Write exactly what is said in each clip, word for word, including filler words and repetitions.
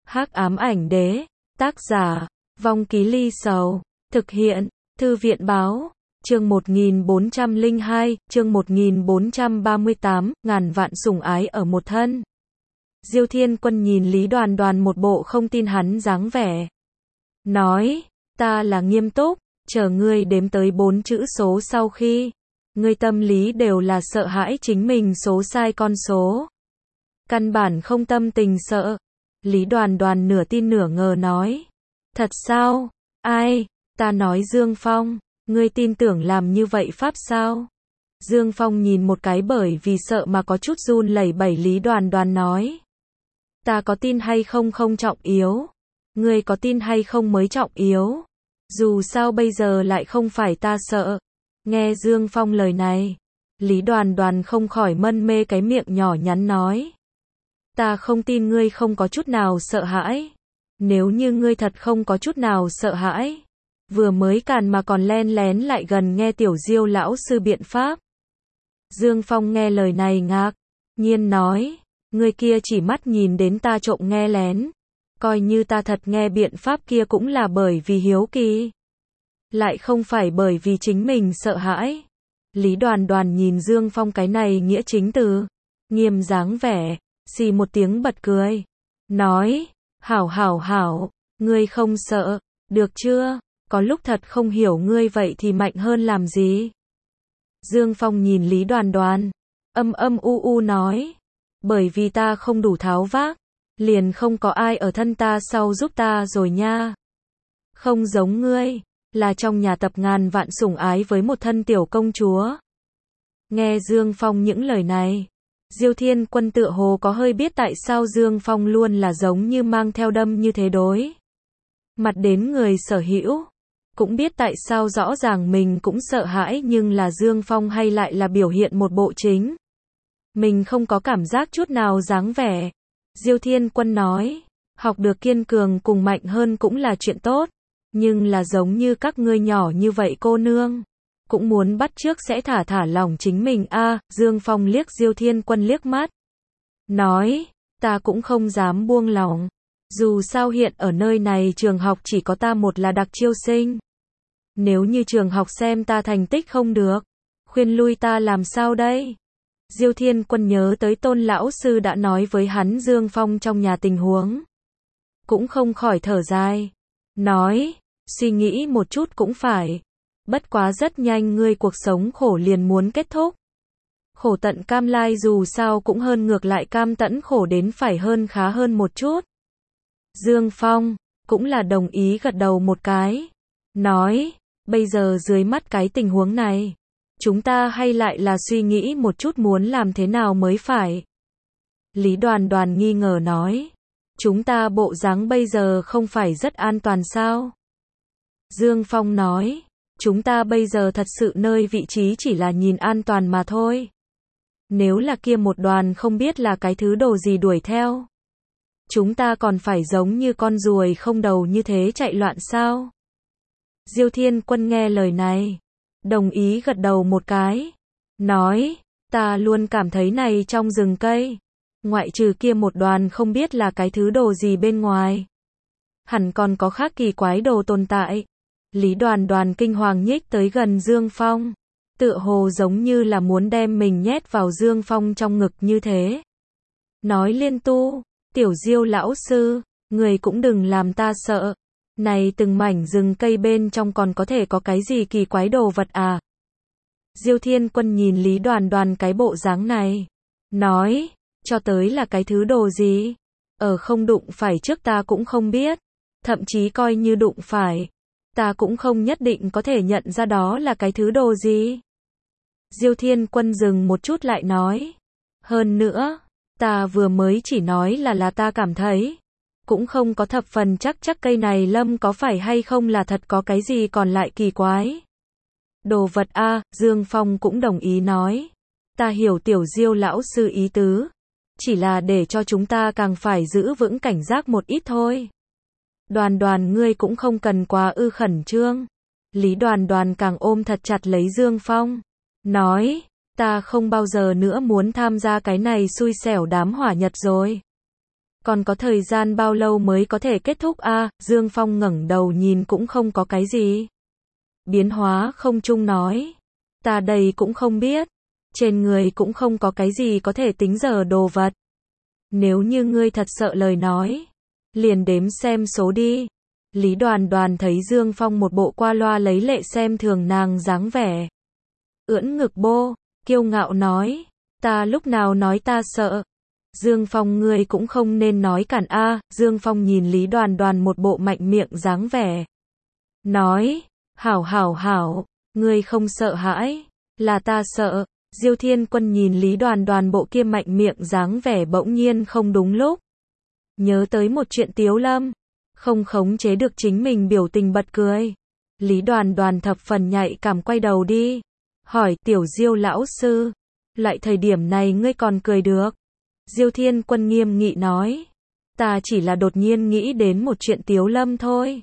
Hắc ám ảnh đế, tác giả, Vong Ký Ly Sầu, thực hiện, Thư viện báo, chương một nghìn bốn trăm lẻ hai, chương một nghìn bốn trăm ba mươi tám, ngàn vạn sủng ái ở một thân. Diêu Thiên Quân nhìn Lý Đoàn Đoàn một bộ không tin hắn dáng vẻ. Nói, ta là nghiêm túc, chờ ngươi đếm tới bốn chữ số sau khi, ngươi tâm lý đều là sợ hãi chính mình số sai con số. Căn bản không tâm tình sợ. Lý Đoàn Đoàn nửa tin nửa ngờ nói. Thật sao? Ai? Ta nói Dương Phong, ngươi tin tưởng làm như vậy pháp sao? Dương Phong nhìn một cái bởi vì sợ mà có chút run lẩy bẩy Lý Đoàn Đoàn nói. Ta có tin hay không không trọng yếu. Ngươi có tin hay không mới trọng yếu. Dù sao bây giờ lại không phải ta sợ. Nghe Dương Phong lời này, Lý Đoàn Đoàn không khỏi mân mê cái miệng nhỏ nhắn nói. Ta không tin ngươi không có chút nào sợ hãi. Nếu như ngươi thật không có chút nào sợ hãi, vừa mới càn mà còn len lén lại gần nghe tiểu Diêu lão sư biện pháp. Dương Phong nghe lời này ngạc nhiên nói, ngươi kia chỉ mắt nhìn đến ta trộm nghe lén, coi như ta thật nghe biện pháp kia cũng là bởi vì hiếu kỳ, lại không phải bởi vì chính mình sợ hãi. Lý Đoàn Đoàn nhìn Dương Phong cái này nghĩa chính từ nghiêm dáng vẻ, xì một tiếng bật cười, nói, hảo hảo hảo, ngươi không sợ, được chưa, có lúc thật không hiểu ngươi vậy thì mạnh hơn làm gì. Dương Phong nhìn Lý Đoàn Đoàn, âm âm u u nói, bởi vì ta không đủ tháo vác, liền không có ai ở thân ta sau giúp ta rồi nha. Không giống ngươi, là trong nhà tập ngàn vạn sủng ái với một thân tiểu công chúa. Nghe Dương Phong những lời này, Diêu Thiên Quân tựa hồ có hơi biết tại sao Dương Phong luôn là giống như mang theo đâm như thế đối mặt đến người sở hữu, cũng biết tại sao rõ ràng mình cũng sợ hãi nhưng là Dương Phong hay lại là biểu hiện một bộ chính mình không có cảm giác chút nào dáng vẻ. Diêu Thiên Quân nói, học được kiên cường cùng mạnh hơn cũng là chuyện tốt, nhưng là giống như các ngươi nhỏ như vậy cô nương, cũng muốn bắt chước sẽ thả thả lỏng chính mình a. À, Dương Phong liếc Diêu Thiên Quân liếc mắt, nói, ta cũng không dám buông lỏng, dù sao hiện ở nơi này trường học chỉ có ta một là đặc chiêu sinh. Nếu như trường học xem ta thành tích không được, khuyên lui ta làm sao đây? Diêu Thiên Quân nhớ tới Tôn lão sư đã nói với hắn Dương Phong trong nhà tình huống, cũng không khỏi thở dài, nói, suy nghĩ một chút cũng phải. Bất quá rất nhanh ngươi cuộc sống khổ liền muốn kết thúc. Khổ tận cam lai dù sao cũng hơn ngược lại cam tẫn khổ đến phải hơn khá hơn một chút. Dương Phong, cũng là đồng ý gật đầu một cái. Nói, bây giờ dưới mắt cái tình huống này, chúng ta hay lại là suy nghĩ một chút muốn làm thế nào mới phải. Lý Đoàn Đoàn nghi ngờ nói, chúng ta bộ dáng bây giờ không phải rất an toàn sao? Dương Phong nói, chúng ta bây giờ thật sự nơi vị trí chỉ là nhìn an toàn mà thôi. Nếu là kia một đoàn không biết là cái thứ đồ gì đuổi theo, chúng ta còn phải giống như con ruồi không đầu như thế chạy loạn sao? Diêu Thiên Quân nghe lời này, đồng ý gật đầu một cái, nói, ta luôn cảm thấy này trong rừng cây, ngoại trừ kia một đoàn không biết là cái thứ đồ gì bên ngoài, hẳn còn có khác kỳ quái đồ tồn tại. Lý Đoàn Đoàn kinh hoàng nhích tới gần Dương Phong, tựa hồ giống như là muốn đem mình nhét vào Dương Phong trong ngực như thế. Nói liên tu, tiểu Diêu lão sư, người cũng đừng làm ta sợ. Này từng mảnh rừng cây bên trong còn có thể có cái gì kỳ quái đồ vật à? Diêu Thiên Quân nhìn Lý Đoàn Đoàn cái bộ dáng này, nói, cho tới là cái thứ đồ gì? Ở không đụng phải trước ta cũng không biết, thậm chí coi như đụng phải, ta cũng không nhất định có thể nhận ra đó là cái thứ đồ gì. Diêu Thiên Quân dừng một chút lại nói, hơn nữa, ta vừa mới chỉ nói là là ta cảm thấy, cũng không có thập phần chắc chắc cây này lâm có phải hay không là thật có cái gì còn lại kỳ quái. Đồ vật a. À, Dương Phong cũng đồng ý nói, ta hiểu tiểu Diêu lão sư ý tứ, chỉ là để cho chúng ta càng phải giữ vững cảnh giác một ít thôi. Đoàn Đoàn ngươi cũng không cần quá ư khẩn trương. Lý Đoàn Đoàn càng ôm thật chặt lấy Dương Phong, nói, ta không bao giờ nữa muốn tham gia cái này xui xẻo đám hỏa nhật rồi. Còn có thời gian bao lâu mới có thể kết thúc a? À, Dương Phong ngẩng đầu nhìn cũng không có cái gì. Biến hóa không chung nói. Ta đây cũng không biết. Trên người cũng không có cái gì có thể tính giờ đồ vật. Nếu như ngươi thật sợ lời nói, liền đếm xem số đi. Lý Đoàn Đoàn thấy Dương Phong một bộ qua loa lấy lệ xem thường nàng dáng vẻ. Ưỡn ngực bô, kiêu ngạo nói, ta lúc nào nói ta sợ. Dương Phong ngươi cũng không nên nói cản a. À, Dương Phong nhìn Lý Đoàn Đoàn một bộ mạnh miệng dáng vẻ. Nói, hảo hảo hảo, ngươi không sợ hãi, là ta sợ. Diêu Thiên Quân nhìn Lý Đoàn Đoàn bộ kia mạnh miệng dáng vẻ bỗng nhiên không đúng lúc. Nhớ tới một chuyện Tiếu Lâm, không khống chế được chính mình biểu tình bật cười. Lý Đoàn Đoàn thập phần nhạy cảm quay đầu đi. Hỏi tiểu Diêu lão sư, lại thời điểm này ngươi còn cười được. Diêu Thiên Quân nghiêm nghị nói, ta chỉ là đột nhiên nghĩ đến một chuyện Tiếu Lâm thôi.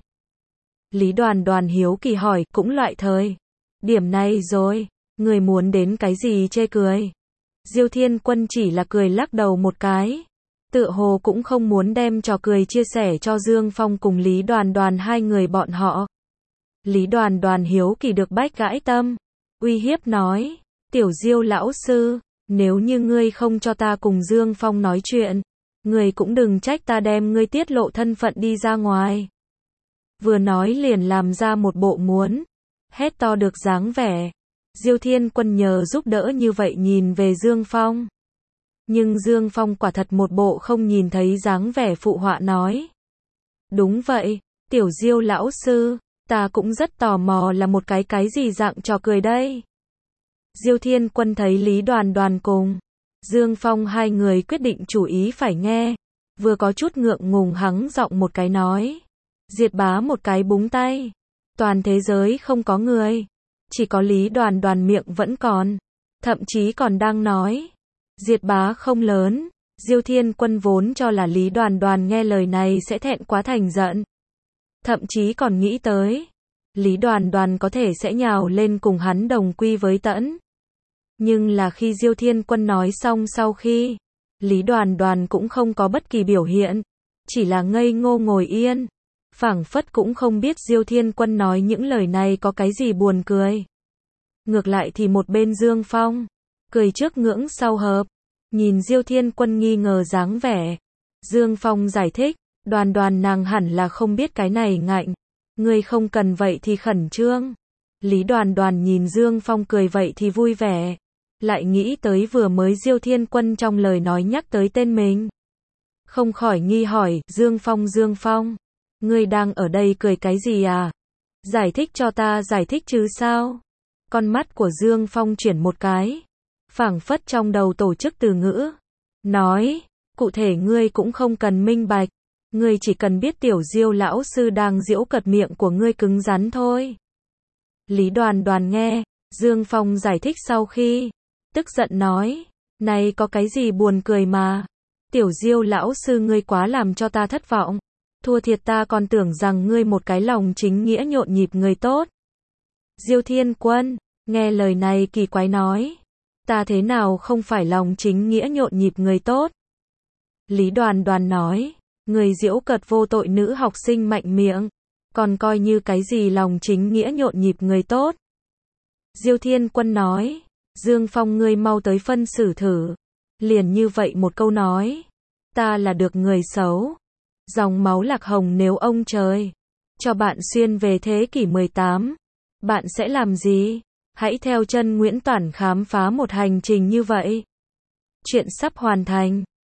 Lý Đoàn Đoàn hiếu kỳ hỏi, cũng loại thời điểm này rồi, người muốn đến cái gì chê cười. Diêu Thiên Quân chỉ là cười lắc đầu một cái, tựa hồ cũng không muốn đem trò cười chia sẻ cho Dương Phong cùng Lý Đoàn Đoàn hai người bọn họ. Lý Đoàn Đoàn hiếu kỳ được bách gãi tâm, uy hiếp nói, tiểu Diêu lão sư, nếu như ngươi không cho ta cùng Dương Phong nói chuyện, ngươi cũng đừng trách ta đem ngươi tiết lộ thân phận đi ra ngoài. Vừa nói liền làm ra một bộ muốn hét to được dáng vẻ. Diêu Thiên Quân nhờ giúp đỡ như vậy nhìn về Dương Phong. Nhưng Dương Phong quả thật một bộ không nhìn thấy dáng vẻ phụ họa nói. Đúng vậy, tiểu Diêu lão sư, ta cũng rất tò mò là một cái cái gì dạng trò cười đây. Diêu Thiên Quân thấy Lý Đoàn Đoàn cùng Dương Phong hai người quyết định chủ ý phải nghe, vừa có chút ngượng ngùng hắng giọng một cái nói. Diệt Bá một cái búng tay. Toàn thế giới không có người, chỉ có Lý Đoàn Đoàn miệng vẫn còn, thậm chí còn đang nói. Diệt Bá không lớn. Diêu Thiên Quân vốn cho là Lý Đoàn Đoàn nghe lời này sẽ thẹn quá thành giận, thậm chí còn nghĩ tới Lý Đoàn Đoàn có thể sẽ nhào lên cùng hắn đồng quy với tẫn. Nhưng là khi Diêu Thiên Quân nói xong sau khi, Lý Đoàn Đoàn cũng không có bất kỳ biểu hiện, chỉ là ngây ngô ngồi yên, phảng phất cũng không biết Diêu Thiên Quân nói những lời này có cái gì buồn cười. Ngược lại thì một bên Dương Phong, cười trước ngưỡng sau hợp, nhìn Diêu Thiên Quân nghi ngờ dáng vẻ. Dương Phong giải thích, Đoàn Đoàn nàng hẳn là không biết cái này ngạnh, ngươi không cần vậy thì khẩn trương. Lý Đoàn Đoàn nhìn Dương Phong cười vậy thì vui vẻ, lại nghĩ tới vừa mới Diêu Thiên Quân trong lời nói nhắc tới tên mình, không khỏi nghi hỏi, Dương Phong Dương Phong, ngươi đang ở đây cười cái gì à? Giải thích cho ta giải thích chứ sao? Con mắt của Dương Phong chuyển một cái, phảng phất trong đầu tổ chức từ ngữ, nói, cụ thể ngươi cũng không cần minh bạch, ngươi chỉ cần biết tiểu Diêu lão sư đang giễu cợt miệng của ngươi cứng rắn thôi. Lý Đoàn Đoàn nghe Dương Phong giải thích sau khi, tức giận nói, này có cái gì buồn cười mà, tiểu Diêu lão sư ngươi quá làm cho ta thất vọng, thua thiệt ta còn tưởng rằng ngươi một cái lòng chính nghĩa nhộn nhịp người tốt. Diêu Thiên Quân nghe lời này kỳ quái nói, ta thế nào không phải lòng chính nghĩa nhộn nhịp người tốt. Lý Đoàn Đoàn nói, người giễu cợt vô tội nữ học sinh mạnh miệng, còn coi như cái gì lòng chính nghĩa nhộn nhịp người tốt. Diêu Thiên Quân nói, Dương Phong ngươi mau tới phân xử thử. Liền như vậy một câu nói, ta là được người xấu. Dòng máu lạc hồng nếu ông trời cho bạn xuyên về thế kỷ mười tám, bạn sẽ làm gì? Hãy theo chân Nguyễn Toản khám phá một hành trình như vậy. Chuyện sắp hoàn thành.